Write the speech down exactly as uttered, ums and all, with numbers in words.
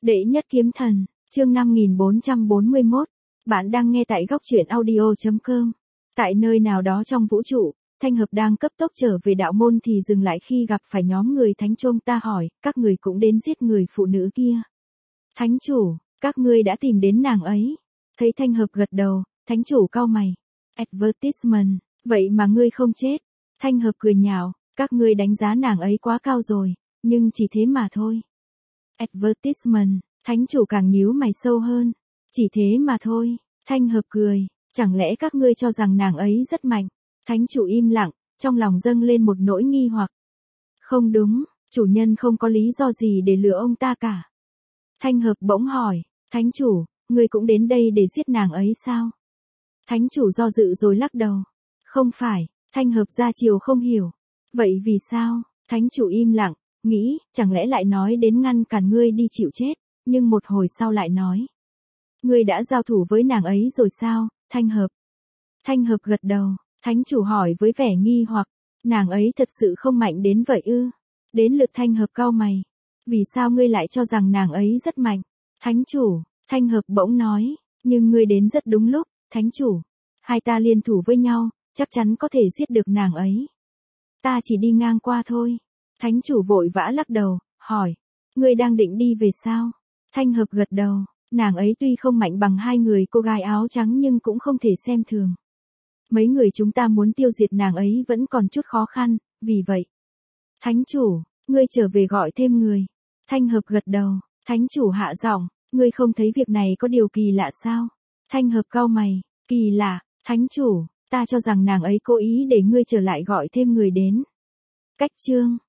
Đệ nhất kiếm thần, chương năm nghìn bốn trăm bốn mươi mốt. Bạn đang nghe tại góc truyện audio chấm com. Tại nơi nào đó trong vũ trụ, Thanh Hợp đang cấp tốc trở về đạo môn thì dừng lại khi gặp phải nhóm người Thánh Chôm Ta hỏi, các người cũng đến giết người phụ nữ kia. Thánh chủ, các ngươi đã tìm đến nàng ấy. Thấy Thanh Hợp gật đầu, Thánh chủ cau mày. Advertisement, vậy mà ngươi không chết. Thanh Hợp cười nhạo, các ngươi đánh giá nàng ấy quá cao rồi, nhưng chỉ thế mà thôi. Advertisement, Thánh chủ càng nhíu mày sâu hơn. Chỉ thế mà thôi. Thanh Hợp cười, chẳng lẽ các ngươi cho rằng nàng ấy rất mạnh? Thánh chủ im lặng, trong lòng dâng lên một nỗi nghi hoặc. Không đúng, chủ nhân không có lý do gì để lừa ông ta cả. Thanh Hợp bỗng hỏi, Thánh chủ, ngươi cũng đến đây để giết nàng ấy sao? Thánh chủ do dự rồi lắc đầu. Không phải. Thanh Hợp ra chiều không hiểu. Vậy vì sao? Thánh chủ im lặng, nghĩ, chẳng lẽ lại nói đến ngăn cản ngươi đi chịu chết, nhưng một hồi sau lại nói. Ngươi đã giao thủ với nàng ấy rồi sao, Thanh Hợp? Thanh Hợp gật đầu, Thánh chủ hỏi với vẻ nghi hoặc, nàng ấy thật sự không mạnh đến vậy ư? Đến lượt Thanh Hợp cau mày. Vì sao ngươi lại cho rằng nàng ấy rất mạnh? Thánh chủ, Thanh Hợp bỗng nói, nhưng ngươi đến rất đúng lúc, Thánh chủ. Hai ta liên thủ với nhau, chắc chắn có thể giết được nàng ấy. Ta chỉ đi ngang qua thôi. Thánh chủ vội vã lắc đầu, hỏi, ngươi đang định đi về sao? Thanh Hợp gật đầu, nàng ấy tuy không mạnh bằng hai người cô gái áo trắng nhưng cũng không thể xem thường. Mấy người chúng ta muốn tiêu diệt nàng ấy vẫn còn chút khó khăn, vì vậy. Thánh chủ, ngươi trở về gọi thêm người. Thanh Hợp gật đầu, Thánh chủ hạ giọng, ngươi không thấy việc này có điều kỳ lạ sao? Thanh Hợp cau mày, kỳ lạ, Thánh chủ, ta cho rằng nàng ấy cố ý để ngươi trở lại gọi thêm người đến. Cách chương